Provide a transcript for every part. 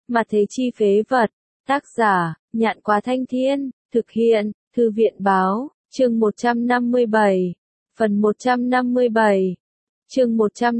Mà thế chi phế vật. Tác giả, Nhạn Quá Thanh Thiên, thực hiện, Thư viện Báo, chương 157. Phần 157. Chương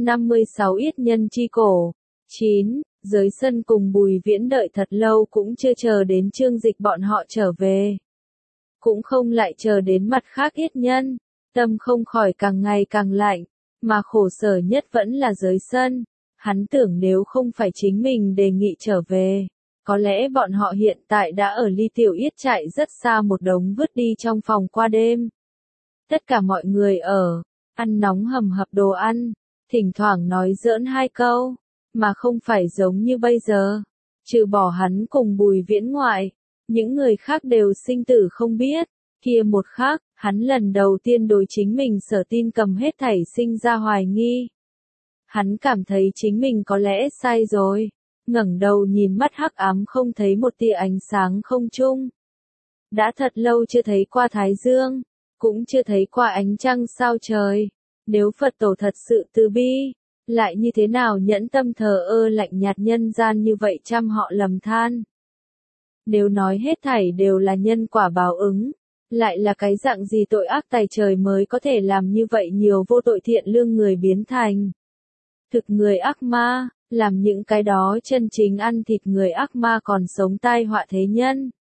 156 Yết Nhân Chi Cổ. 9. Giới Sân cùng Bùi Viễn đợi thật lâu cũng chưa chờ đến Chương Dịch bọn họ trở về. Cũng không lại chờ đến mặt khác Yết Nhân, tâm không khỏi càng ngày càng lạnh, mà khổ sở nhất vẫn là Giới Sân. Hắn tưởng nếu không phải chính mình đề nghị trở về, có lẽ bọn họ hiện tại đã ở ly Tiểu Yết trại rất xa một đống vứt đi trong phòng qua đêm. Tất cả mọi người ở, ăn nóng hầm hập đồ ăn, thỉnh thoảng nói giỡn hai câu, mà không phải giống như bây giờ. Trừ bỏ hắn cùng Bùi Viễn ngoại, những người khác đều sinh tử không biết. Kia một khắc, hắn lần đầu tiên đối chính mình sở tin cầm hết thảy sinh ra hoài nghi. Hắn cảm thấy chính mình có lẽ sai rồi, ngẩng đầu nhìn mắt hắc ám không thấy một tia ánh sáng không trung. Đã thật lâu chưa thấy qua Thái Dương, cũng chưa thấy qua ánh trăng sao trời. Nếu Phật tổ thật sự từ bi, lại như thế nào nhẫn tâm thờ ơ lạnh nhạt nhân gian như vậy trăm họ lầm than. Nếu nói hết thảy đều là nhân quả báo ứng, lại là cái dạng gì tội ác tày trời mới có thể làm như vậy nhiều vô tội thiện lương người biến thành thực người ác ma, làm những cái đó chân chính ăn thịt người ác ma còn sống tai họa thế nhân.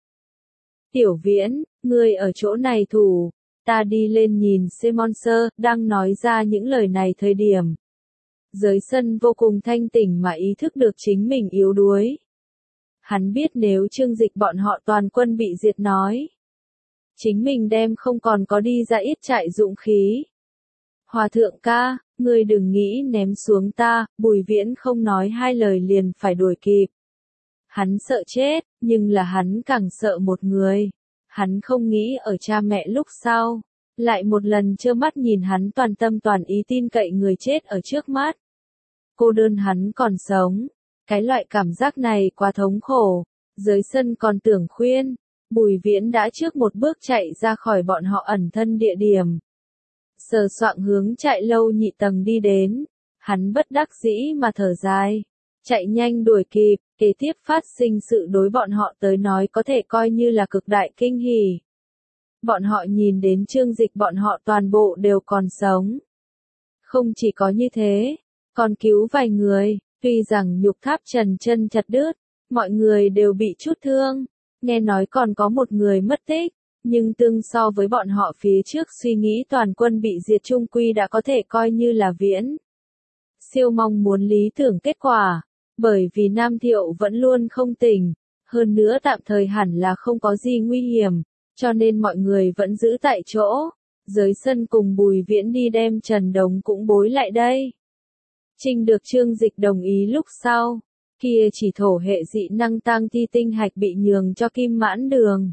Tiểu Viễn, ngươi ở chỗ này thủ, ta đi lên nhìn Simon Sơ, đang nói ra những lời này thời điểm. Giới Sân vô cùng thanh tỉnh mà ý thức được chính mình yếu đuối. Hắn biết nếu Chương Dịch bọn họ toàn quân bị diệt nói, chính mình đem không còn có đi ra Yết trại dũng khí. Hòa thượng ca, ngươi đừng nghĩ ném xuống ta, Bùi Viễn không nói hai lời liền phải đuổi kịp. Hắn sợ chết, nhưng là hắn càng sợ một người. Hắn không nghĩ ở cha mẹ lúc sau, lại một lần trơ mắt nhìn hắn toàn tâm toàn ý tin cậy người chết ở trước mắt. Cô đơn hắn còn sống, cái loại cảm giác này quá thống khổ. Giới Sân còn tưởng khuyên, Bùi Viễn đã trước một bước chạy ra khỏi bọn họ ẩn thân địa điểm. Sờ soạng hướng trại lâu nhị tầng đi đến, hắn bất đắc dĩ mà thở dài, chạy nhanh đuổi kịp, kế tiếp phát sinh sự đối bọn họ tới nói có thể coi như là cực đại kinh hỉ. Bọn họ nhìn đến Chương Dịch bọn họ toàn bộ đều còn sống. Không chỉ có như thế, còn cứu vài người, tuy rằng nhục tháp trần chân chặt đứt, mọi người đều bị chút thương, nghe nói còn có một người mất tích. Nhưng tương so với bọn họ phía trước suy nghĩ toàn quân bị diệt trung quy đã có thể coi như là viễn siêu mong muốn lý tưởng kết quả, bởi vì Nam Thiệu vẫn luôn không tỉnh, hơn nữa tạm thời hẳn là không có gì nguy hiểm, cho nên mọi người vẫn giữ tại chỗ. Giới Sân cùng Bùi Viễn đi đem Trần Đồng cũng bối lại đây. Trinh được Chương Dịch đồng ý lúc sau, kia chỉ thổ hệ dị năng tang thi tinh hạch bị nhường cho Kim Mãn Đường,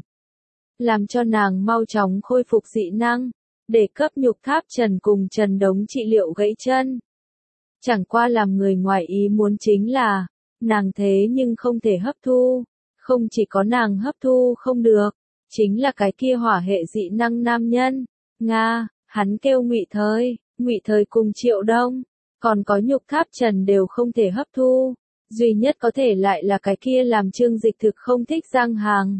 làm cho nàng mau chóng khôi phục dị năng, để cấp nhục tháp Trần cùng Trần Đống trị liệu gãy chân. Chẳng qua làm người ngoài ý muốn chính là, nàng thế nhưng không thể hấp thu, không chỉ có nàng hấp thu không được, chính là cái kia hỏa hệ dị năng nam nhân, Nga, hắn kêu Ngụy Thời cùng Triệu Đông, còn có nhục tháp Trần đều không thể hấp thu, duy nhất có thể lại là cái kia làm Chương Dịch thực không thích Giang Hàng.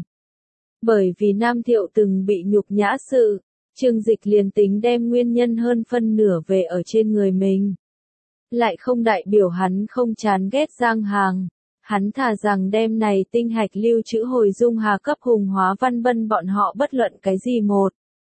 Bởi vì Nam Thiệu từng bị nhục nhã sự, Chương Dịch liền tính đem nguyên nhân hơn phân nửa về ở trên người mình. Lại không đại biểu hắn không chán ghét Giang Hàng, hắn thà rằng đem này tinh hạch lưu trữ hồi dung hà cấp Hùng Hóa Văn Bân bọn họ bất luận cái gì một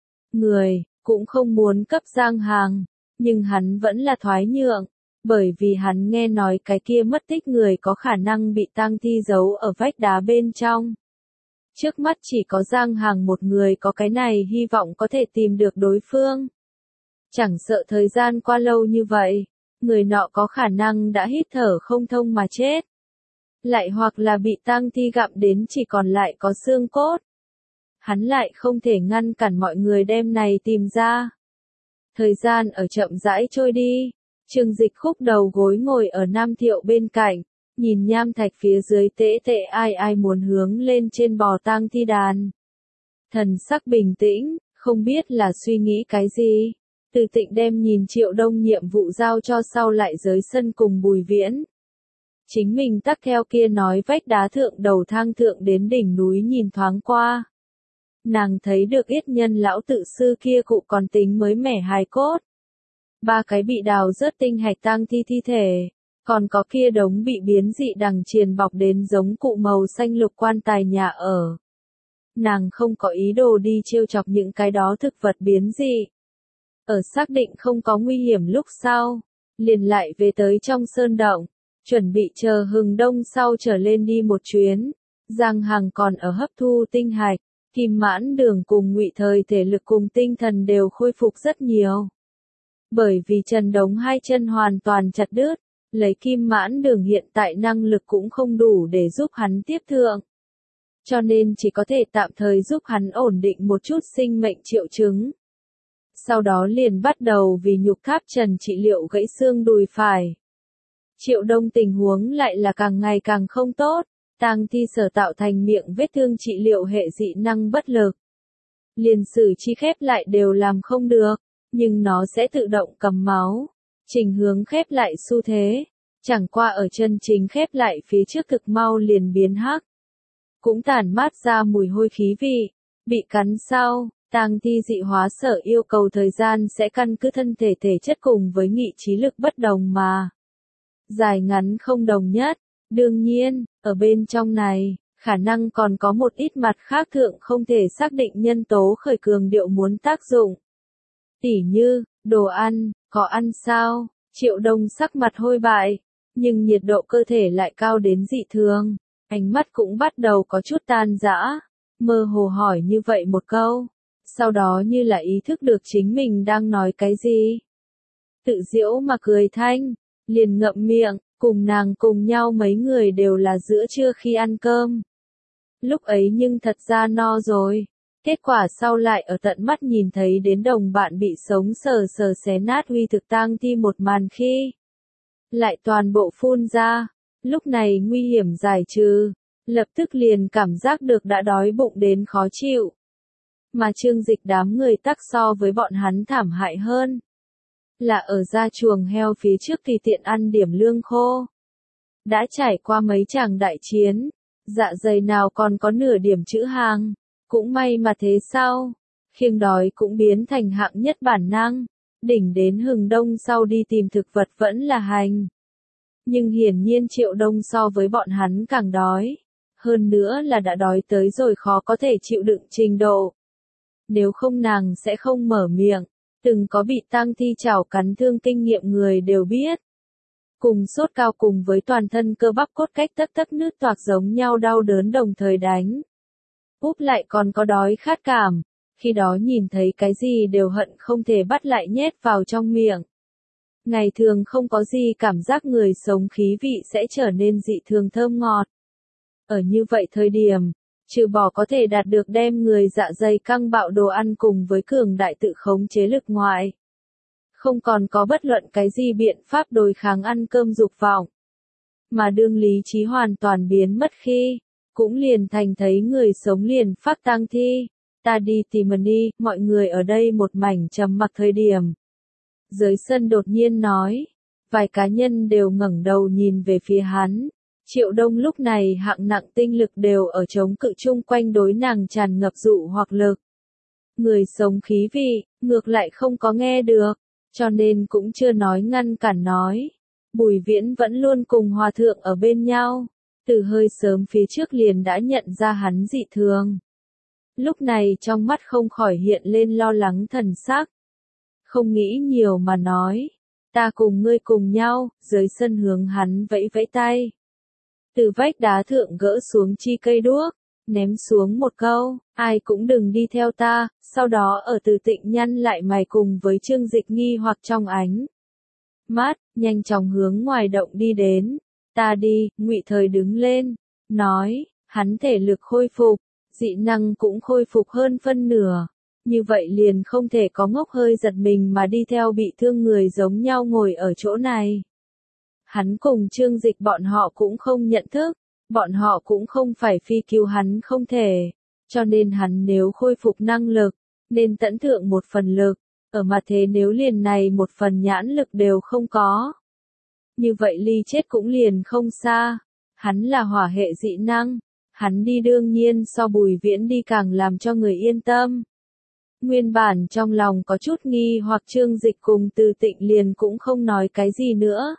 người, cũng không muốn cấp Giang Hàng, nhưng hắn vẫn là thoái nhượng, bởi vì hắn nghe nói cái kia mất tích người có khả năng bị tang thi giấu ở vách đá bên trong. Trước mắt chỉ có Giang Hàng một người có cái này hy vọng có thể tìm được đối phương. Chẳng sợ thời gian qua lâu như vậy, người nọ có khả năng đã hít thở không thông mà chết. Lại hoặc là bị tang thi gặm đến chỉ còn lại có xương cốt. Hắn lại không thể ngăn cản mọi người đem này tìm ra. Thời gian ở chậm rãi trôi đi, Chương Dịch khúc đầu gối ngồi ở Nam Thiệu bên cạnh. Nhìn nham thạch phía dưới tễ tệ ai muốn hướng lên trên bò tang thi đàn. Thần sắc bình tĩnh, không biết là suy nghĩ cái gì. Từ Tịnh đem nhìn Triệu Đông nhiệm vụ giao cho sau lại Giới Sân cùng Bùi Viễn. chính mình tắc theo kia nói vách đá thượng đầu thang thượng đến đỉnh núi nhìn thoáng qua. Nàng thấy được Yết Nhân lão tự sư kia cụ còn tính mới mẻ hài cốt. 3 cái bị đào rớt tinh hạch tang thi thể, còn có kia đống bị biến dị đằng triền bọc đến giống cụ màu xanh lục quan tài nhà ở. Nàng không có ý đồ đi trêu chọc những cái đó thực vật biến dị. Ở xác định không có nguy hiểm lúc sau, liền lại về tới trong sơn động, chuẩn bị chờ hừng đông sau trở lên đi một chuyến. Giang Hằng còn ở hấp thu tinh hạch, Kim Mãn Đường cùng Ngụy Thời thể lực cùng tinh thần đều khôi phục rất nhiều. Bởi vì Trần Đống hai chân hoàn toàn chặt đứt, lấy Kim Mãn Đường hiện tại năng lực cũng không đủ để giúp hắn tiếp thượng. Cho nên chỉ có thể tạm thời giúp hắn ổn định một chút sinh mệnh triệu chứng. Sau đó liền bắt đầu vì nhục tháp Trần trị liệu gãy xương đùi phải. Triệu Đông tình huống lại là càng ngày càng không tốt, tang thi sở tạo thành miệng vết thương trị liệu hệ dị năng bất lực. Liền sử chi khép lại đều làm không được, nhưng nó sẽ tự động cầm máu, trình hướng khép lại xu thế. Chẳng qua ở chân chính khép lại phía trước thực mau liền biến hắc. Cũng tản mát ra mùi hôi khí vị, bị cắn sau, tang thi dị hóa sở yêu cầu thời gian sẽ căn cứ thân thể thể chất cùng với nghị trí lực bất đồng mà. Dài ngắn không đồng nhất, đương nhiên, ở bên trong này, khả năng còn có một ít mặt khác thượng không thể xác định nhân tố khởi cường điệu muốn tác dụng. Tỉ như, đồ ăn, có ăn sao, Triệu Đông sắc mặt hôi bại, nhưng nhiệt độ cơ thể lại cao đến dị thường, ánh mắt cũng bắt đầu có chút tan rã, mơ hồ hỏi như vậy một câu, sau đó như là ý thức được chính mình đang nói cái gì. Tự giễu mà cười thanh, liền ngậm miệng, cùng nàng cùng nhau mấy người đều là giữa trưa khi ăn cơm. Lúc ấy nhưng thật ra no rồi. Kết quả sau lại ở tận mắt nhìn thấy đến đồng bạn bị sống sờ sờ xé nát huy thực tang thi một màn khi lại toàn bộ phun ra, lúc này nguy hiểm giải trừ, lập tức liền cảm giác được đã đói bụng đến khó chịu. Mà Trương Dịch đám người tắc so với bọn hắn thảm hại hơn. Là ở gia chuồng heo phía trước tùy tiện ăn điểm lương khô. Đã trải qua mấy tràng đại chiến, dạ dày nào còn có nửa điểm chữ hàng. Cũng may mà thế sao, khiêng đói cũng biến thành hạng nhất bản năng, đỉnh đến hừng đông sau đi tìm thực vật vẫn là hành. Nhưng hiển nhiên Triệu Đông so với bọn hắn càng đói, hơn nữa là đã đói tới rồi khó có thể chịu đựng trình độ. Nếu không nàng sẽ không mở miệng, từng có bị tang thi chảo cắn thương kinh nghiệm người đều biết. Cùng sốt cao cùng với toàn thân cơ bắp cốt cách tấc nứt toạc giống nhau đau đớn đồng thời đánh. Úp lại còn có đói khát cảm, khi đó nhìn thấy cái gì đều hận không thể bắt lại nhét vào trong miệng. Ngày thường không có gì cảm giác người sống khí vị sẽ trở nên dị thường thơm ngọt. Ở như vậy thời điểm, trừ bỏ có thể đạt được đem người dạ dày căng bạo đồ ăn cùng với cường đại tự khống chế lực ngoại. Không còn có bất luận cái gì biện pháp đối kháng ăn cơm dục vọng. Mà đương lý trí hoàn toàn biến mất khi cũng liền thành thấy người sống liền phát tang thi. Ta đi tìm đi, mọi người ở đây một mảnh trầm mặc thời điểm. Dưới sân đột nhiên nói, vài cá nhân đều ngẩng đầu nhìn về phía hắn. Triệu Đông lúc này hạng nặng tinh lực đều ở chống cự chung quanh đối nàng tràn ngập dụ hoặc lực. Người sống khí vị, ngược lại không có nghe được, cho nên cũng chưa nói ngăn cản nói. Bùi Viễn vẫn luôn cùng Hòa Thượng ở bên nhau. Từ hơi sớm phía trước liền đã nhận ra hắn dị thường. Lúc này trong mắt không khỏi hiện lên lo lắng thần sắc. Không nghĩ nhiều mà nói. Ta cùng ngươi cùng nhau, dưới sân hướng hắn vẫy vẫy tay. Từ vách đá thượng gỡ xuống chi cây đuốc, ném xuống một câu, ai cũng đừng đi theo ta, sau đó ở Từ Tịnh nhăn lại mày cùng với Trương Dịch nghi hoặc trong ánh mắt, nhanh chóng hướng ngoài động đi đến. Ta đi, Ngụy Thời đứng lên, nói, hắn thể lực khôi phục, dị năng cũng khôi phục hơn phân nửa. Như vậy liền không thể có ngốc hơi giật mình mà đi theo bị thương người giống nhau ngồi ở chỗ này. Hắn cùng Trương Dịch bọn họ cũng không nhận thức, bọn họ cũng không phải phi cứu hắn không thể. Cho nên hắn nếu khôi phục năng lực, nên tận thượng một phần lực, ở mặt thế nếu liền này một phần nhãn lực đều không có. như vậy ly chết cũng liền không xa. Hắn là hỏa hệ dị năng, hắn đi đương nhiên so Bùi Viễn đi càng làm cho người yên tâm. Nguyên bản trong lòng có chút nghi hoặc Trương Dịch cùng Từ Tịnh liền cũng không nói cái gì nữa.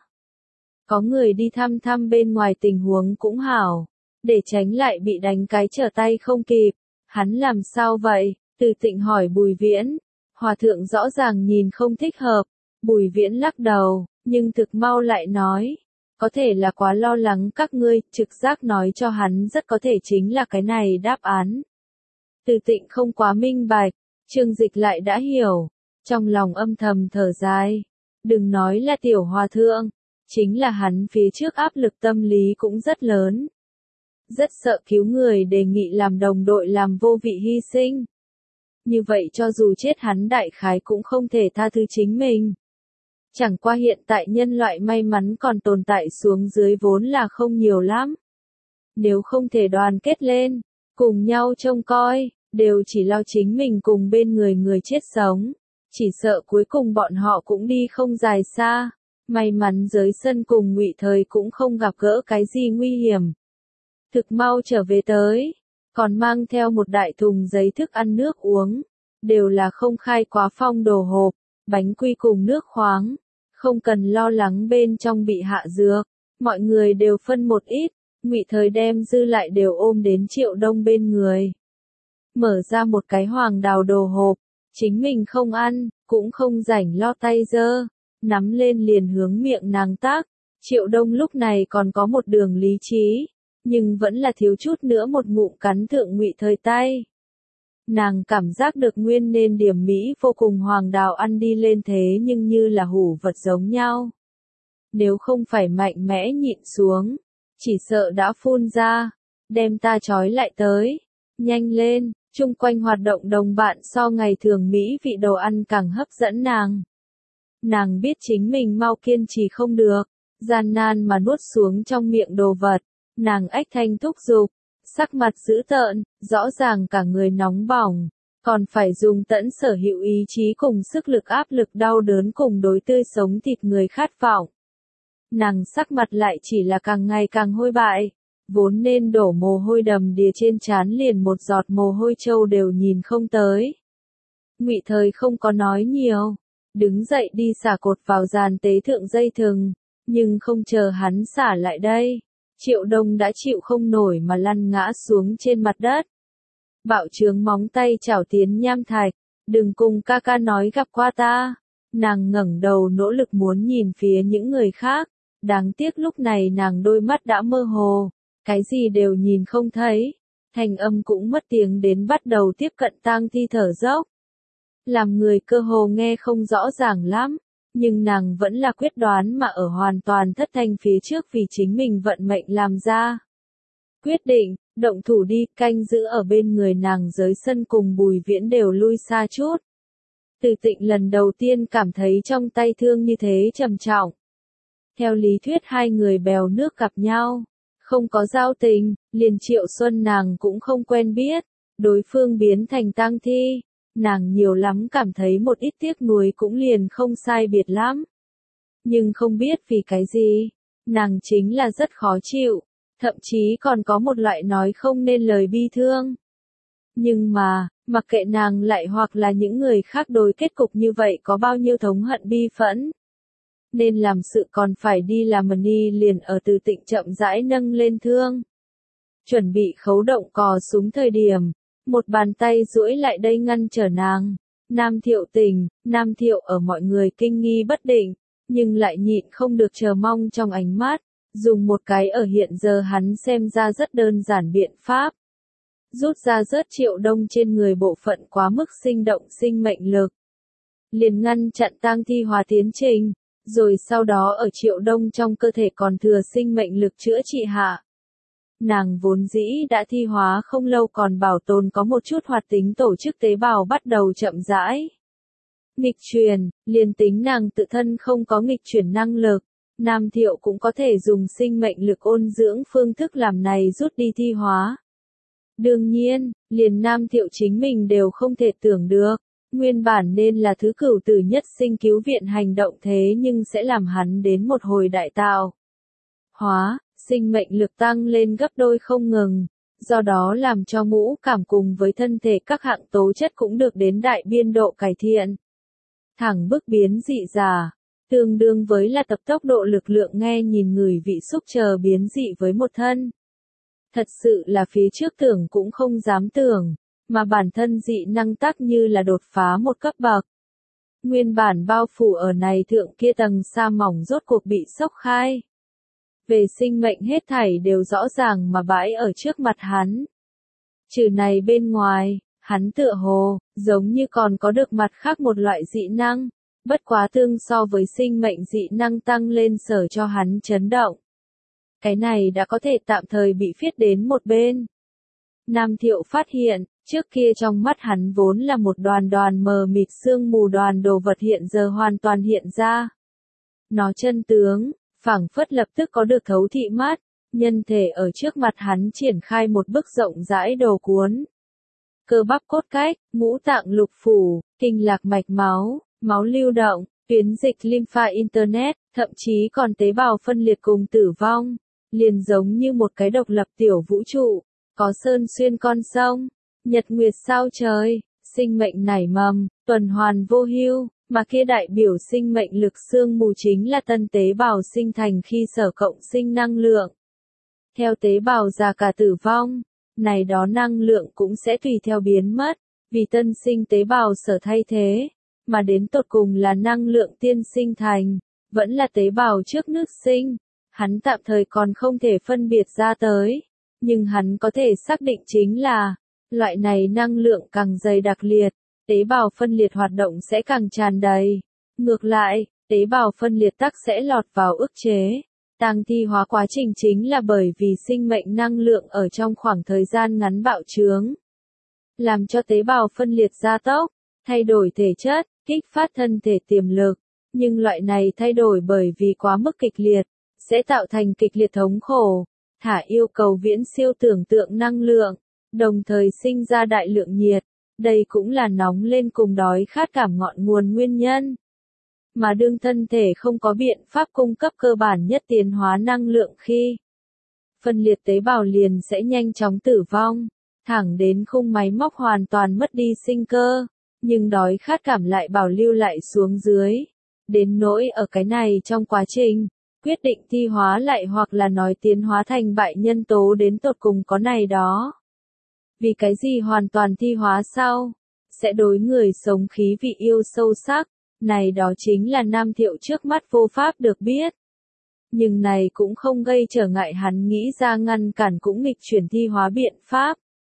Có người đi thăm thăm bên ngoài tình huống cũng hảo, để tránh lại bị đánh cái trở tay không kịp. Hắn làm sao vậy? Từ Tịnh hỏi Bùi Viễn. Hòa thượng rõ ràng nhìn không thích hợp. Bùi Viễn lắc đầu, nhưng thực mau lại nói. Có thể là quá lo lắng các ngươi, trực giác nói cho hắn rất có thể chính là cái này đáp án. Từ Tịnh không quá minh bạch, Trương Dịch lại đã hiểu. Trong lòng âm thầm thở dài. Đừng nói là tiểu hòa thượng, chính là hắn phía trước áp lực tâm lý cũng rất lớn. Rất sợ cứu người đề nghị làm đồng đội làm vô vị hy sinh. Như vậy cho dù chết hắn đại khái cũng không thể tha thứ chính mình. Chẳng qua hiện tại nhân loại may mắn còn tồn tại xuống dưới vốn là không nhiều lắm. Nếu không thể đoàn kết lên, cùng nhau trông coi, đều chỉ lo chính mình cùng bên người người chết sống. Chỉ sợ cuối cùng bọn họ cũng đi không dài xa. May mắn giới sân cùng Ngụy Thời cũng không gặp gỡ cái gì nguy hiểm. Thực mau trở về tới, còn mang theo một đại thùng giấy thức ăn nước uống, đều là không khai quá phong đồ hộp, bánh quy cùng nước khoáng, không cần lo lắng bên trong bị hạ dược, mọi người đều phân một ít, Ngụy Thời đem dư lại đều ôm đến Triệu Đông bên người. Mở ra một cái hoàng đào đồ hộp, chính mình không ăn, cũng không rảnh lo tay dơ, nắm lên liền hướng miệng nàng tác, Triệu Đông lúc này còn có một đường lý trí. Nhưng vẫn là thiếu chút nữa một ngụm cắn thượng Ngụy Thời tay. Nàng cảm giác được nguyên nên điểm mỹ vô cùng hoàng đào ăn đi lên thế nhưng như là hủ vật giống nhau. Nếu không phải mạnh mẽ nhịn xuống, chỉ sợ đã phun ra, đem ta trói lại tới. Nhanh lên, chung quanh hoạt động đồng bạn so ngày thường mỹ vị đồ ăn càng hấp dẫn nàng. Nàng biết chính mình mau kiên trì không được, gian nan mà nuốt xuống trong miệng đồ vật. Nàng ách thanh thúc giục, sắc mặt dữ tợn, rõ ràng cả người nóng bỏng, còn phải dùng tẫn sở hữu ý chí cùng sức lực áp lực đau đớn cùng đối tươi sống thịt người khát vọng. Nàng sắc mặt lại chỉ là càng ngày càng hôi bại, vốn nên đổ mồ hôi đầm đìa trên trán liền một giọt mồ hôi trâu đều nhìn không tới. Ngụy Thời không có nói nhiều, đứng dậy đi xả cột vào giàn tế thượng dây thừng, nhưng không chờ hắn xả lại đây. Triệu Đông đã chịu không nổi mà lăn ngã xuống trên mặt đất. Bạo trướng móng tay chảo tiến nham thạch, đừng cùng ca ca nói gặp qua ta. Nàng ngẩng đầu nỗ lực muốn nhìn phía những người khác, đáng tiếc lúc này nàng đôi mắt đã mơ hồ, cái gì đều nhìn không thấy, thanh âm cũng mất tiếng đến bắt đầu tiếp cận tang thi thở dốc. Làm người cơ hồ nghe không rõ ràng lắm. Nhưng nàng vẫn là quyết đoán mà ở hoàn toàn thất thanh phía trước vì chính mình vận mệnh làm ra. Quyết định, động thủ đi, canh giữ ở bên người nàng giới sân cùng Bùi Viễn đều lui xa chút. Từ Tịnh lần đầu tiên cảm thấy trong tay thương như thế trầm trọng. Theo lý thuyết hai người bèo nước gặp nhau, không có giao tình, liền Triệu Xuân nàng cũng không quen biết, đối phương biến thành tang thi. Nàng nhiều lắm cảm thấy một ít tiếc nuối cũng liền không sai biệt lắm. Nhưng không biết vì cái gì, nàng chính là rất khó chịu, thậm chí còn có một loại nói không nên lời bi thương. Nhưng mà, mặc kệ nàng lại hoặc là những người khác đối kết cục như vậy có bao nhiêu thống hận bi phẫn. Nên làm sự còn phải đi làm ni liền ở Từ Tịnh chậm rãi nâng lên thương. Chuẩn bị khấu động cò súng thời điểm. Một bàn tay duỗi lại đây ngăn trở nàng. Nam Thiệu Tình, Nam Thiệu ở mọi người kinh nghi bất định, nhưng lại nhịn không được chờ mong trong ánh mắt, dùng một cái ở hiện giờ hắn xem ra rất đơn giản biện pháp. Rút ra rớt Triệu Đông trên người bộ phận quá mức sinh động sinh mệnh lực. Liền ngăn chặn tang thi hóa tiến trình, rồi sau đó ở Triệu Đông trong cơ thể còn thừa sinh mệnh lực chữa trị hạ. Nàng vốn dĩ đã thi hóa không lâu còn bảo tồn có một chút hoạt tính tổ chức tế bào bắt đầu chậm rãi. Nghịch truyền, liền tính nàng tự thân không có nghịch chuyển năng lực, Nam Thiệu cũng có thể dùng sinh mệnh lực ôn dưỡng phương thức làm này rút đi thi hóa. Đương nhiên, liền Nam Thiệu chính mình đều không thể tưởng được, Nguyên bản nên là thứ cửu tử nhất sinh cứu viện hành động thế nhưng sẽ làm hắn đến một hồi đại tạo hóa, sinh mệnh lực tăng lên gấp đôi không ngừng, do đó làm cho ngũ cảm cùng với thân thể các hạng tố chất cũng được đến đại biên độ cải thiện. Thẳng bức biến dị giả, tương đương với là tập tốc độ lực lượng nghe nhìn người vị xúc chờ biến dị với một thân. Thật sự là phía trước tưởng cũng không dám tưởng, mà bản thân dị năng tác như là đột phá một cấp bậc. Nguyên bản bao phủ ở này thượng kia tầng sa mỏng rốt cuộc bị sốc khai. Về sinh mệnh hết thảy đều rõ ràng mà bãi ở trước mặt hắn. Trừ này bên ngoài, hắn tựa hồ, giống như còn có được mặt khác một loại dị năng, bất quá tương so với sinh mệnh dị năng tăng lên sở cho hắn chấn động. Cái này đã có thể tạm thời bị phiết đến một bên. Nam Thiệu phát hiện, trước kia trong mắt hắn vốn là một đoàn đoàn mờ mịt sương mù đoàn đồ vật hiện giờ hoàn toàn hiện ra. Nó chân tướng, phảng phất lập tức có được thấu thị mắt, nhân thể ở trước mặt hắn triển khai một bức rộng rãi đồ cuốn. Cơ bắp cốt cách, ngũ tạng lục phủ, kinh lạc mạch máu, máu lưu động, tuyến dịch lympha internet, thậm chí còn tế bào phân liệt cùng tử vong, liền giống như một cái độc lập tiểu vũ trụ, có sơn xuyên con sông, nhật nguyệt sao trời, sinh mệnh nảy mầm, tuần hoàn vô hưu, mà kia đại biểu sinh mệnh lực xương mù chính là tân tế bào sinh thành khi sở cộng sinh năng lượng. Theo tế bào già cả tử vong, này đó năng lượng cũng sẽ tùy theo biến mất, vì tân sinh tế bào sở thay thế, mà đến tột cùng là năng lượng tiên sinh thành, vẫn là tế bào trước nước sinh, hắn tạm thời còn không thể phân biệt ra tới, nhưng hắn có thể xác định chính là, loại này năng lượng càng dày đặc liệt, tế bào phân liệt hoạt động sẽ càng tràn đầy. Ngược lại, tế bào phân liệt tắc sẽ lọt vào ức chế. Tang thi hóa quá trình chính là bởi vì sinh mệnh năng lượng ở trong khoảng thời gian ngắn bạo trướng, làm cho tế bào phân liệt gia tốc, thay đổi thể chất, kích phát thân thể tiềm lực. Nhưng loại này thay đổi bởi vì quá mức kịch liệt, sẽ tạo thành kịch liệt thống khổ, yêu cầu viễn siêu tưởng tượng năng lượng, đồng thời sinh ra đại lượng nhiệt. Đây cũng là nóng lên cùng đói khát cảm ngọn nguồn nguyên nhân. Mà đương thân thể không có biện pháp cung cấp cơ bản nhất tiến hóa năng lượng khi phân liệt tế bào liền sẽ nhanh chóng tử vong, thẳng đến khung máy móc hoàn toàn mất đi sinh cơ, nhưng đói khát cảm lại bảo lưu lại xuống dưới. Đến nỗi ở cái này trong quá trình, quyết định thi hóa lại hoặc là nói tiến hóa thành bại nhân tố đến tột cùng có này đó. Vì cái gì hoàn toàn thi hóa sau, sẽ đối người sống khí vị yêu sâu sắc, này đó chính là Nam Thiệu trước mắt vô pháp được biết. Nhưng này cũng không gây trở ngại hắn nghĩ ra ngăn cản cũng nghịch chuyển thi hóa biện pháp.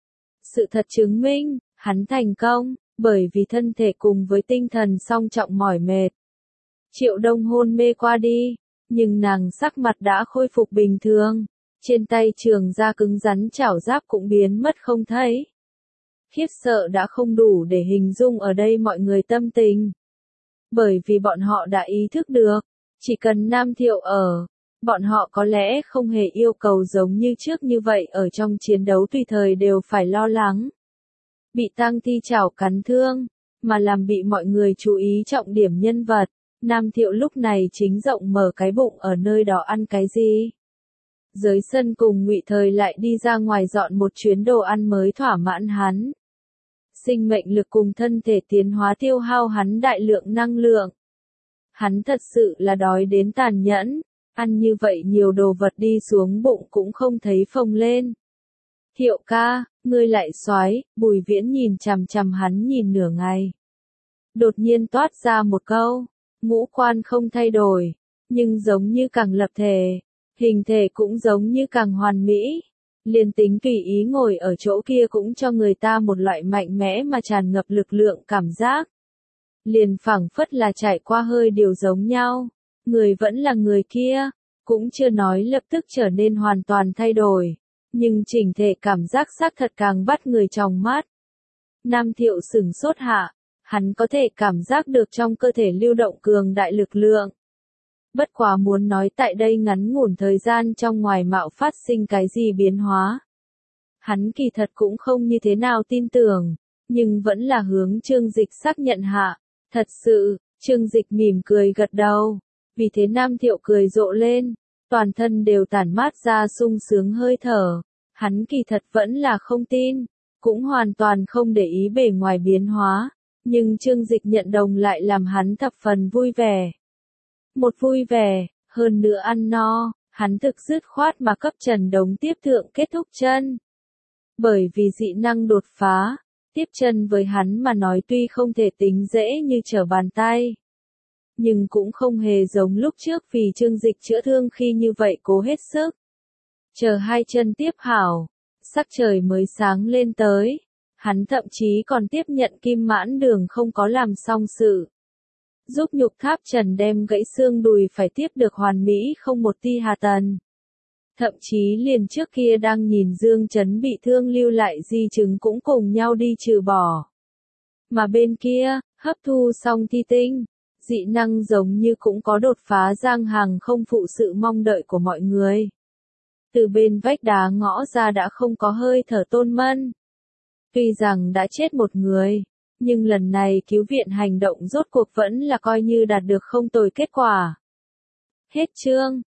Sự thật chứng minh, hắn thành công, bởi vì thân thể cùng với tinh thần song trọng mỏi mệt. Triệu Đông hôn mê qua đi, nhưng nàng sắc mặt đã khôi phục bình thường. Trên tay trường da cứng rắn chảo giáp cũng biến mất không thấy. Khiếp sợ đã không đủ để hình dung ở đây mọi người tâm tình. Bởi vì bọn họ đã ý thức được, chỉ cần Nam Thiệu ở, bọn họ có lẽ không hề yêu cầu giống như trước như vậy ở trong chiến đấu tùy thời đều phải lo lắng. Bị tang thi chảo cắn thương, mà làm bị mọi người chú ý trọng điểm nhân vật, Nam Thiệu lúc này chính rộng mở cái bụng ở nơi đó ăn cái gì. Giới sân cùng Ngụy Thời lại đi ra ngoài dọn một chuyến đồ ăn mới thỏa mãn hắn. Sinh mệnh lực cùng thân thể tiến hóa tiêu hao hắn đại lượng năng lượng. Hắn thật sự là đói đến tàn nhẫn, ăn như vậy nhiều đồ vật đi xuống bụng cũng không thấy phồng lên. Thiệu ca, ngươi lại soái, Bùi Viễn nhìn chằm chằm hắn nhìn nửa ngày. Đột nhiên toát ra một câu, ngũ quan không thay đổi, nhưng giống như càng lập thể. Hình thể cũng giống như càng hoàn mỹ, liền tính tùy ý ngồi ở chỗ kia cũng cho người ta một loại mạnh mẽ mà tràn ngập lực lượng cảm giác. Liền phảng phất là trải qua hơi điều giống nhau, người vẫn là người kia, cũng chưa nói lập tức trở nên hoàn toàn thay đổi, nhưng chỉnh thể cảm giác xác thật càng bắt người trong mắt. Nam Thiệu sửng sốt hạ, hắn có thể cảm giác được trong cơ thể lưu động cường đại lực lượng. Bất quá muốn nói tại đây ngắn ngủn thời gian trong ngoài mạo phát sinh cái gì biến hóa. Hắn kỳ thật cũng không như thế nào tin tưởng, nhưng vẫn là hướng Trương Dịch xác nhận hạ. Thật sự, Trương Dịch mỉm cười gật đầu. Vì thế Nam Thiệu cười rộ lên, toàn thân đều tản mát ra sung sướng hơi thở. Hắn kỳ thật vẫn là không tin, cũng hoàn toàn không để ý bề ngoài biến hóa, nhưng Trương Dịch nhận đồng lại làm hắn thập phần vui vẻ. Một vui vẻ, hơn nữa ăn no, hắn thực dứt khoát mà cấp Trần Đống tiếp thượng kết thúc chân. Bởi vì dị năng đột phá, tiếp chân với hắn mà nói tuy không thể tính dễ như trở bàn tay, nhưng cũng không hề giống lúc trước vì Trương Dịch chữa thương khi như vậy cố hết sức. Chờ hai chân tiếp hảo, sắc trời mới sáng lên tới, hắn thậm chí còn tiếp nhận Kim Mãn Đường không có làm xong sự. Giúp Nhục Tháp Trần đem gãy xương đùi phải tiếp được hoàn mỹ không một ti hà tần. Thậm chí liền trước kia đang nhìn Dương Chấn bị thương lưu lại di chứng cũng cùng nhau đi trừ bỏ. Mà bên kia, hấp thu xong thi tinh, dị năng giống như cũng có đột phá Giang Hằng không phụ sự mong đợi của mọi người. Từ bên vách đá ngõ ra đã không có hơi thở Tôn Mân. Tuy rằng đã chết một người, nhưng lần này cứu viện hành động rốt cuộc vẫn là coi như đạt được không tồi kết quả. Hết chương.